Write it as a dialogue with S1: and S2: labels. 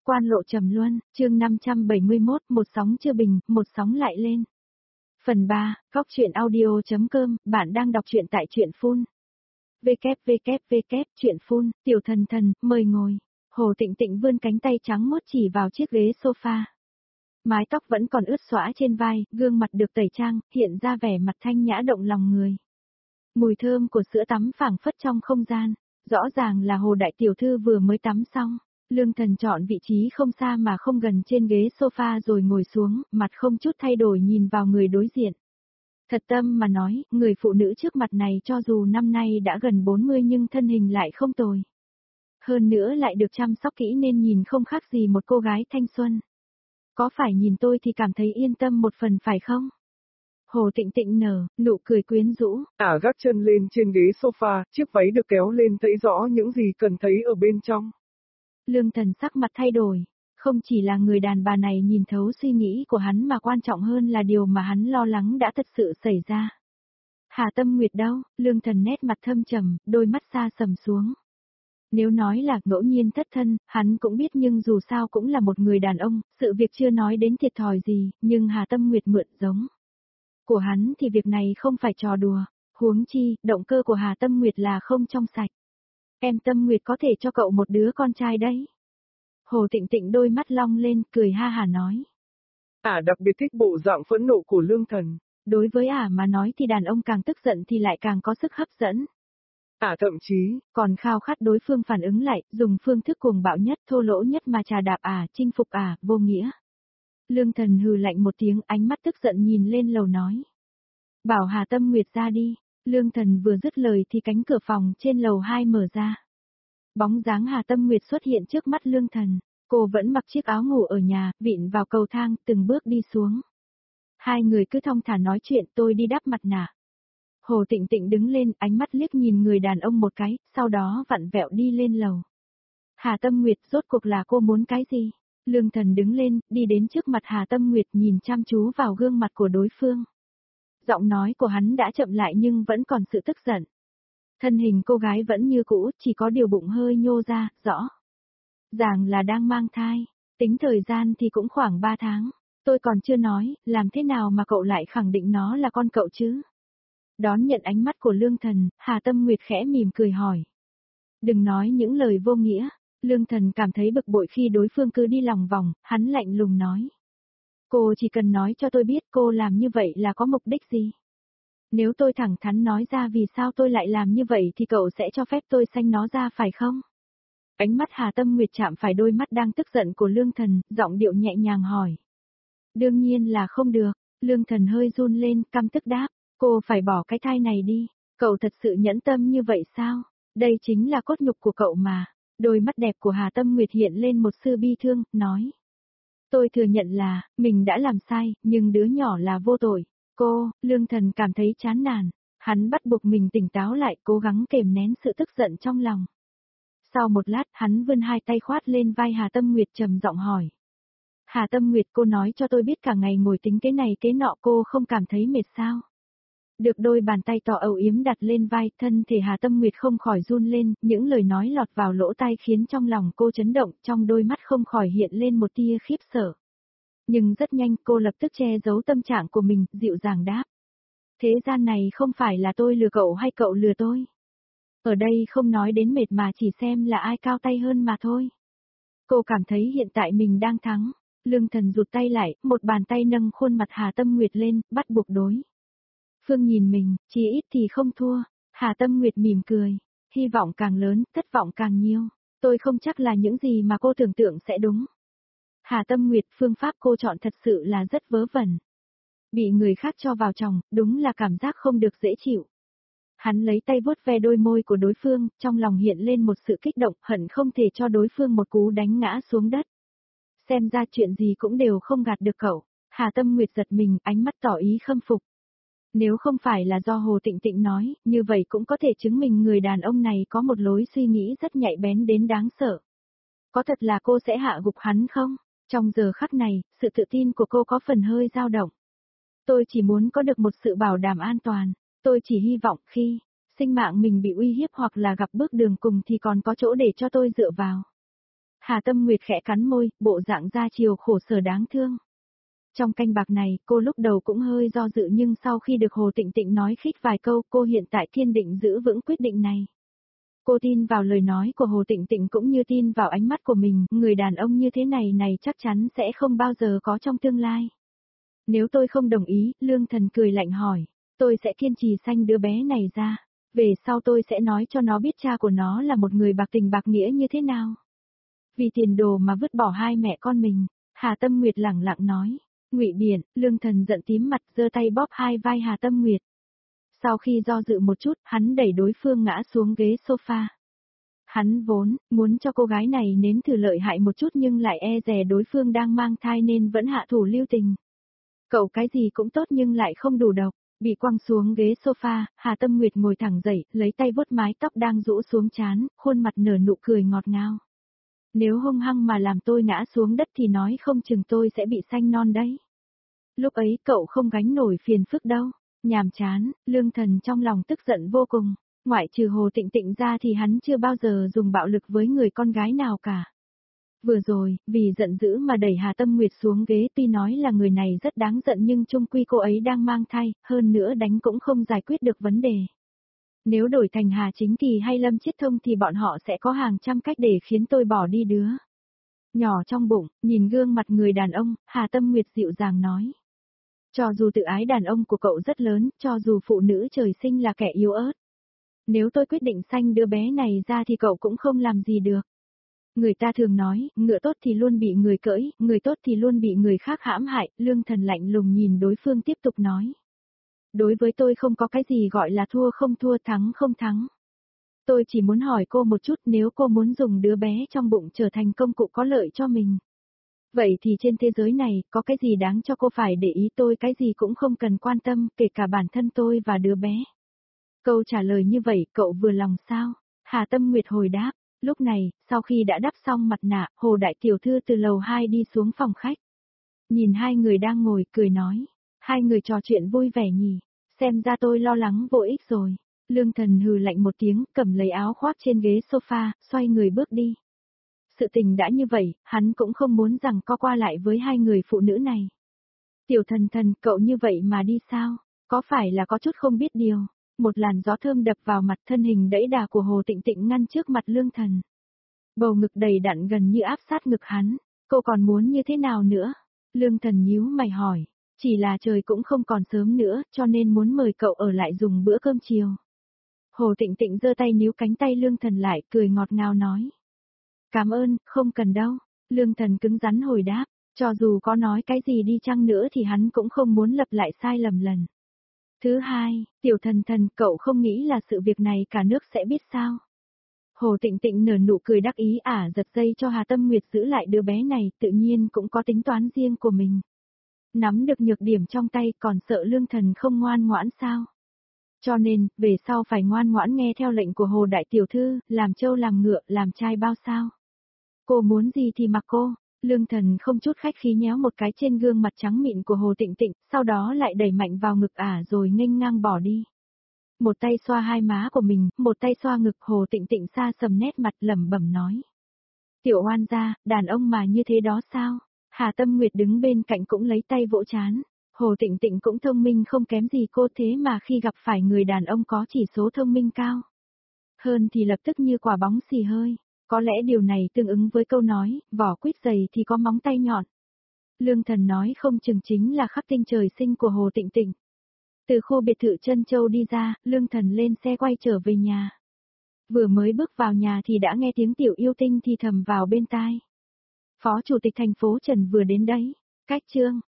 S1: Quan lộ trầm luân, chương 571, một sóng chưa bình, một sóng lại lên. Phần 3, góc truyện audio.com, bạn đang đọc truyện tại truyện phun. Truyện phun, tiểu thần thần, mời ngồi. Hồ Tịnh Tịnh vươn cánh tay trắng mốt chỉ vào chiếc ghế sofa. Mái tóc vẫn còn ướt xõa trên vai, gương mặt được tẩy trang, hiện ra vẻ mặt thanh nhã động lòng người. Mùi thơm của sữa tắm phảng phất trong không gian, rõ ràng là Hồ đại tiểu thư vừa mới tắm xong. Lương Thần chọn vị trí không xa mà không gần trên ghế sofa rồi ngồi xuống, mặt không chút thay đổi nhìn vào người đối diện. Thật tâm mà nói, người phụ nữ trước mặt này cho dù năm nay đã gần 40 nhưng thân hình lại không tồi. Hơn nữa lại được chăm sóc kỹ nên nhìn không khác gì một cô gái thanh xuân. Có phải nhìn tôi thì cảm thấy yên tâm một phần phải không? Hồ Tịnh Tịnh nở, nụ cười quyến rũ.
S2: Gác chân lên trên ghế sofa, chiếc váy được kéo lên thấy rõ những gì cần thấy ở bên trong.
S1: Lương Thần sắc mặt thay đổi, không chỉ là người đàn bà này nhìn thấu suy nghĩ của hắn mà quan trọng hơn là điều mà hắn lo lắng đã thật sự xảy ra. Hà Tâm Nguyệt đâu? Lương Thần nét mặt thâm trầm, đôi mắt xa sầm xuống. Nếu nói là ngẫu nhiên thất thân, hắn cũng biết nhưng dù sao cũng là một người đàn ông, sự việc chưa nói đến thiệt thòi gì, nhưng Hà Tâm Nguyệt mượn giống của hắn thì việc này không phải trò đùa, huống chi, động cơ của Hà Tâm Nguyệt là không trong sạch. Em Tâm Nguyệt có thể cho cậu một đứa con trai đấy. Hồ Tịnh Tịnh đôi mắt long lên, cười ha hả nói.
S2: Đặc biệt thích bộ dạng phẫn nộ của Lương Thần.
S1: Đối với mà nói thì đàn ông càng tức giận thì lại càng có sức hấp dẫn.
S2: Thậm chí,
S1: còn khao khát đối phương phản ứng lại, dùng phương thức cuồng bạo nhất, thô lỗ nhất mà trà đạp chinh phục vô nghĩa. Lương Thần hừ lạnh một tiếng, ánh mắt tức giận nhìn lên lầu nói. Bảo Hà Tâm Nguyệt ra đi. Lương Thần vừa dứt lời thì cánh cửa phòng trên lầu 2 mở ra. Bóng dáng Hà Tâm Nguyệt xuất hiện trước mắt Lương Thần, cô vẫn mặc chiếc áo ngủ ở nhà, vịn vào cầu thang, từng bước đi xuống. Hai người cứ thong thả nói chuyện, tôi đi đắp mặt nạ. Hồ Tịnh Tịnh đứng lên, ánh mắt liếc nhìn người đàn ông một cái, sau đó vặn vẹo đi lên lầu. Hà Tâm Nguyệt, rốt cuộc là cô muốn cái gì? Lương Thần đứng lên, đi đến trước mặt Hà Tâm Nguyệt nhìn chăm chú vào gương mặt của đối phương. Giọng nói của hắn đã chậm lại nhưng vẫn còn sự tức giận. Thân hình cô gái vẫn như cũ, chỉ có điều bụng hơi nhô ra, rõ ràng là đang mang thai, tính thời gian thì cũng khoảng 3 tháng. Tôi còn chưa nói, làm thế nào mà cậu lại khẳng định nó là con cậu chứ? Đón nhận ánh mắt của Lương Thần, Hà Tâm Nguyệt khẽ mỉm cười hỏi. Đừng nói những lời vô nghĩa. Lương Thần cảm thấy bực bội khi đối phương cứ đi lòng vòng, hắn lạnh lùng nói. Cô chỉ cần nói cho tôi biết cô làm như vậy là có mục đích gì. Nếu tôi thẳng thắn nói ra vì sao tôi lại làm như vậy thì cậu sẽ cho phép tôi sanh nó ra phải không? Ánh mắt Hà Tâm Nguyệt chạm phải đôi mắt đang tức giận của Lương Thần, giọng điệu nhẹ nhàng hỏi. Đương nhiên là không được. Lương Thần hơi run lên, căm tức đáp. Cô phải bỏ cái thai này đi. Cậu thật sự nhẫn tâm như vậy sao? Đây chính là cốt nhục của cậu mà. Đôi mắt đẹp của Hà Tâm Nguyệt hiện lên một sự bi thương, nói. Tôi thừa nhận là, mình đã làm sai, nhưng đứa nhỏ là vô tội. Lương Thần cảm thấy chán nản. Hắn bắt buộc mình tỉnh táo lại, cố gắng kềm nén sự tức giận trong lòng. Sau một lát, hắn vươn hai tay khoát lên vai Hà Tâm Nguyệt trầm giọng hỏi. Hà Tâm Nguyệt, cô nói cho tôi biết cả ngày ngồi tính cái này cái nọ cô không cảm thấy mệt sao? Được đôi bàn tay to âu yếm đặt lên vai, thân thể Hà Tâm Nguyệt không khỏi run lên, những lời nói lọt vào lỗ tai khiến trong lòng cô chấn động, trong đôi mắt không khỏi hiện lên một tia khiếp sợ. Nhưng rất nhanh cô lập tức che giấu tâm trạng của mình, dịu dàng đáp. Thế gian này không phải là tôi lừa cậu hay cậu lừa tôi. Ở đây không nói đến mệt mà chỉ xem là ai cao tay hơn mà thôi. Cô cảm thấy hiện tại mình đang thắng. Lương Thần rụt tay lại, một bàn tay nâng khuôn mặt Hà Tâm Nguyệt lên, bắt buộc đối phương nhìn mình, chỉ ít thì không thua. Hà Tâm Nguyệt mỉm cười. Hy vọng càng lớn, thất vọng càng nhiều. Tôi không chắc là những gì mà cô tưởng tượng sẽ đúng. Hà Tâm Nguyệt, phương pháp cô chọn thật sự là rất vớ vẩn. Bị người khác cho vào chồng, đúng là cảm giác không được dễ chịu. Hắn lấy tay vuốt ve đôi môi của đối phương, trong lòng hiện lên một sự kích động, hận không thể cho đối phương một cú đánh ngã xuống đất. Xem ra chuyện gì cũng đều không gạt được cậu. Hà Tâm Nguyệt giật mình, ánh mắt tỏ ý khâm phục. Nếu không phải là do Hồ Tịnh Tịnh nói, như vậy cũng có thể chứng minh người đàn ông này có một lối suy nghĩ rất nhạy bén đến đáng sợ. Có thật là cô sẽ hạ gục hắn không? Trong giờ khắc này, sự tự tin của cô có phần hơi dao động. Tôi chỉ muốn có được một sự bảo đảm an toàn. Tôi chỉ hy vọng khi sinh mạng mình bị uy hiếp hoặc là gặp bước đường cùng thì còn có chỗ để cho tôi dựa vào. Hà Tâm Nguyệt khẽ cắn môi, bộ dạng ra chiều khổ sở đáng thương. Trong canh bạc này, cô lúc đầu cũng hơi do dự nhưng sau khi được Hồ Tịnh Tịnh nói khích vài câu, cô hiện tại kiên định giữ vững quyết định này. Cô tin vào lời nói của Hồ Tịnh Tịnh cũng như tin vào ánh mắt của mình, người đàn ông như thế này chắc chắn sẽ không bao giờ có trong tương lai. Nếu tôi không đồng ý, Lương Thần cười lạnh hỏi, tôi sẽ kiên trì sanh đứa bé này ra. Về sau tôi sẽ nói cho nó biết cha của nó là một người bạc tình bạc nghĩa như thế nào. Vì tiền đồ mà vứt bỏ hai mẹ con mình, Hà Tâm Nguyệt lẳng lặng nói. Ngụy Biện, Lương Thần giận tím mặt giơ tay bóp hai vai Hà Tâm Nguyệt. Sau khi do dự một chút, hắn đẩy đối phương ngã xuống ghế sofa. Hắn vốn muốn cho cô gái này nếm thử lợi hại một chút nhưng lại e dè đối phương đang mang thai nên vẫn hạ thủ lưu tình. Cậu cái gì cũng tốt nhưng lại không đủ độc. Bị quăng xuống ghế sofa, Hà Tâm Nguyệt ngồi thẳng dậy, lấy tay vuốt mái tóc đang rũ xuống trán, khuôn mặt nở nụ cười ngọt ngào. Nếu hung hăng mà làm tôi ngã xuống đất thì nói không chừng tôi sẽ bị sanh non đấy. Lúc ấy cậu không gánh nổi phiền phức đâu. Nhàm chán, Lương Thần trong lòng tức giận vô cùng. Ngoại trừ Hồ Tịnh Tịnh ra thì hắn chưa bao giờ dùng bạo lực với người con gái nào cả. Vừa rồi, vì giận dữ mà đẩy Hà Tâm Nguyệt xuống ghế, tuy nói là người này rất đáng giận nhưng chung quy cô ấy đang mang thai, hơn nữa đánh cũng không giải quyết được vấn đề. Nếu đổi thành Hà Chính Kỳ hay Lâm Chiết Thông thì bọn họ sẽ có hàng trăm cách để khiến tôi bỏ đi đứa nhỏ trong bụng. Nhìn gương mặt người đàn ông, Hà Tâm Nguyệt dịu dàng nói. Cho dù tự ái đàn ông của cậu rất lớn, cho dù phụ nữ trời sinh là kẻ yếu ớt. Nếu tôi quyết định sanh đứa bé này ra thì cậu cũng không làm gì được. Người ta thường nói, ngựa tốt thì luôn bị người cưỡi, người tốt thì luôn bị người khác hãm hại. Lương Thần lạnh lùng nhìn đối phương tiếp tục nói. Đối với tôi không có cái gì gọi là thua không thua, thắng không thắng. Tôi chỉ muốn hỏi cô một chút, nếu cô muốn dùng đứa bé trong bụng trở thành công cụ có lợi cho mình. Vậy thì trên thế giới này, có cái gì đáng cho cô phải để ý, tôi cái gì cũng không cần quan tâm, kể cả bản thân tôi và đứa bé. Câu trả lời như vậy, cậu vừa lòng sao? Hà Tâm Nguyệt hồi đáp. Lúc này, sau khi đã đắp xong mặt nạ, Hồ Đại Tiểu Thư từ lầu 2 đi xuống phòng khách. Nhìn hai người đang ngồi, cười nói. Hai người trò chuyện vui vẻ nhỉ, xem ra tôi lo lắng vô ích rồi. Lương Thần hừ lạnh một tiếng, cầm lấy áo khoác trên ghế sofa, xoay người bước đi. Sự tình đã như vậy, hắn cũng không muốn rằng co qua lại với hai người phụ nữ này. Tiểu Thần Thần, cậu như vậy mà đi sao? Có phải là có chút không biết điều? Một làn gió thơm đập vào mặt, thân hình đẫy đà của Hồ Tịnh Tịnh ngăn trước mặt Lương Thần. Bầu ngực đầy đặn gần như áp sát ngực hắn. Cô còn muốn như thế nào nữa? Lương Thần nhíu mày hỏi. Chỉ là trời cũng không còn sớm nữa, cho nên muốn mời cậu ở lại dùng bữa cơm chiều. Hồ Tịnh Tịnh giơ tay níu cánh tay Lương Thần lại, cười ngọt ngào nói. Cảm ơn, không cần đâu. Lương Thần cứng rắn hồi đáp, cho dù có nói cái gì đi chăng nữa thì hắn cũng không muốn lặp lại sai lầm lần. Thứ hai, Tiểu Thần Thần, cậu không nghĩ là sự việc này cả nước sẽ biết sao? Hồ Tịnh Tịnh nở nụ cười đắc ý, giật dây cho Hà Tâm Nguyệt giữ lại đứa bé này, tự nhiên cũng có tính toán riêng của mình. Nắm được nhược điểm trong tay, còn sợ Lương Thần không ngoan ngoãn sao? Cho nên, về sau phải ngoan ngoãn nghe theo lệnh của Hồ Đại Tiểu Thư, làm trâu làm ngựa, làm trai bao sao? Cô muốn gì thì mặc cô. Lương Thần không chút khách khí nhéo một cái trên gương mặt trắng mịn của Hồ Tịnh Tịnh, sau đó lại đẩy mạnh vào ngực rồi nghênh ngang bỏ đi. Một tay xoa hai má của mình, một tay xoa ngực, Hồ Tịnh Tịnh xa sầm nét mặt lẩm bẩm nói. Tiểu oan gia, đàn ông mà như thế đó sao? Hà Tâm Nguyệt đứng bên cạnh cũng lấy tay vỗ trán. Hồ Tịnh Tịnh cũng thông minh không kém gì cô, thế mà khi gặp phải người đàn ông có chỉ số thông minh cao hơn thì lập tức như quả bóng xì hơi. Có lẽ điều này tương ứng với câu nói, vỏ quýt dày thì có móng tay nhọn. Lương Thần nói không chừng chính là khắc tinh trời sinh của Hồ Tịnh Tịnh. Từ khu biệt thự Trân Châu đi ra, Lương Thần lên xe quay trở về nhà. Vừa mới bước vào nhà thì đã nghe tiếng Tiểu Yêu Tinh thì thầm vào bên tai. Phó Chủ tịch thành phố Trần vừa đến đấy. Cách chương